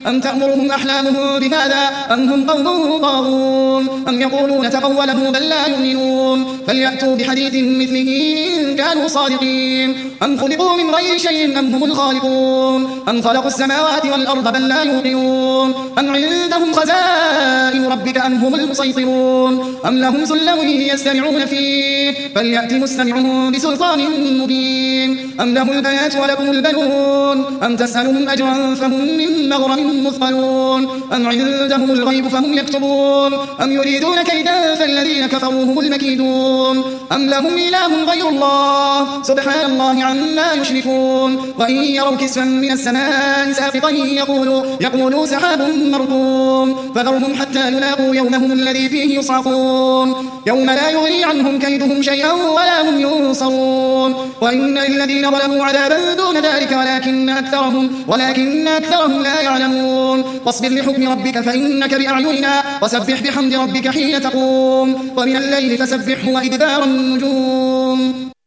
أم تأمرهم أحلامهم بهذا أم هم قوم طاغون أم يقولون تقوله بل لا يؤمنون فليأتوا بحديث مثله إن كانوا صادقين أم خلقوا من غير شيء أم هم الخالقون أم خلقوا السماوات والأرض بل لا يوقنون أم عندهم خزائن ربك أم هم المسيطرون أم لهم سلم يستمعون فيه فليأت مستمعهم بسلطان مبين أم له البنات ولكم البنون أم تسألهم أجرا فهم من مغرم مثقلون أم عندهم الغيب فهم يكتبون أم يريدون كيدا فالذين كفروا هم المكيدون أم لهم إله غير الله سبحان الله عما يشركون وإن يروا كسفا من السماء ساقطا يقولوا سحاب مركوم فذرهم حتى يلاقوا يومهم الذي فيه يصعقون يوم لا يغني عنهم كيدهم شيئا ولا هم ينصرون وإن للذين ظلموا عذابا دون ذلك ولكن أكثرهم لا يعلمون واصبر لحكم ربك فإنك بأعيننا وسبح بحمد ربك حين تقوم ومن الليل فسبحه وإدبار النجوم